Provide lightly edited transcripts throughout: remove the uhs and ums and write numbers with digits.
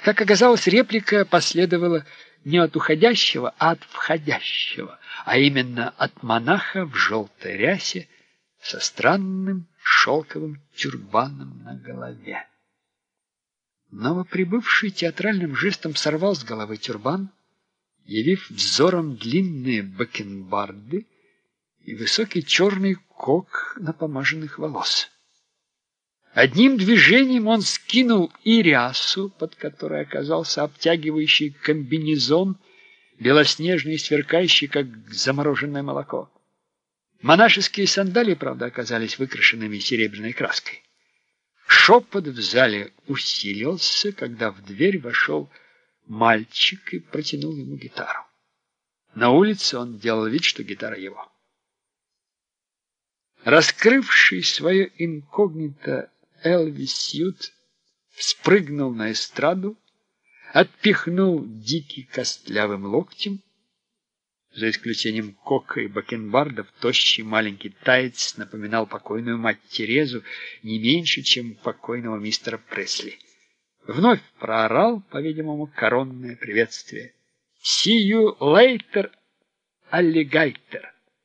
Как оказалось, реплика последовала не от уходящего, а от входящего, а именно от монаха в желтой рясе со странным шелковым тюрбаном на голове. Новоприбывший театральным жестом сорвал с головы тюрбан, явив взором длинные бакенбарды и высокий черный кок напомаженных волос. Одним движением он скинул и рясу, под которой оказался обтягивающий комбинезон, белоснежный и сверкающий, как замороженное молоко. Монашеские сандалии, правда, оказались выкрашенными серебряной краской. Шепот в зале усилился, когда в дверь вошел мальчик и протянул ему гитару. На улице он делал вид, что гитара его. Раскрывший свое инкогнито Элвис Сьют спрыгнул на эстраду, отпихнул Дики костлявым локтем. За исключением кока и бакенбардов, тощий маленький таец напоминал покойную мать Терезу не меньше, чем покойного мистера Пресли. Вновь проорал, по-видимому, коронное приветствие. «See you later, alligator!»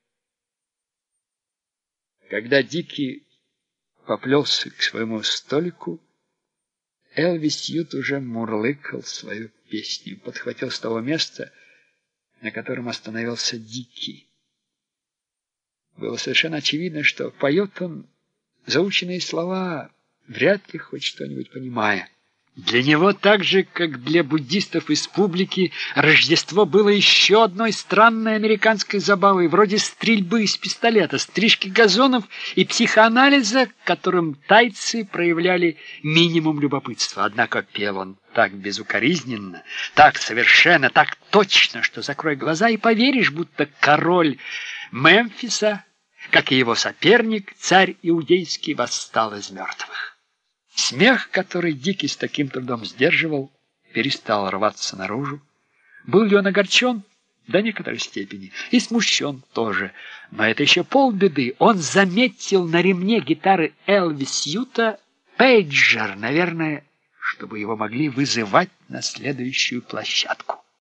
Когда Дики поплелся к своему столику, Элвис Сьют уже мурлыкал свою песню, подхватил с того места, на котором остановился Дики. Было совершенно очевидно, что поет он заученные слова, вряд ли хоть что-нибудь понимая. Для него, так же, как для буддистов из публики, Рождество было еще одной странной американской забавой, вроде стрельбы из пистолета, стрижки газонов и психоанализа, которым тайцы проявляли минимум любопытства. Однако пел он так безукоризненно, так совершенно, так точно, что закрой глаза и поверишь, будто король Мемфиса, как и его соперник, царь иудейский, восстал из мертвых. Смех, который Дики с таким трудом сдерживал, перестал рваться наружу. Был ли он огорчен? До некоторой степени. И смущен тоже. Но это еще полбеды. Он заметил на ремне гитары Элвис Сьюта пейджер, наверное, чтобы его могли вызывать на следующую площадку.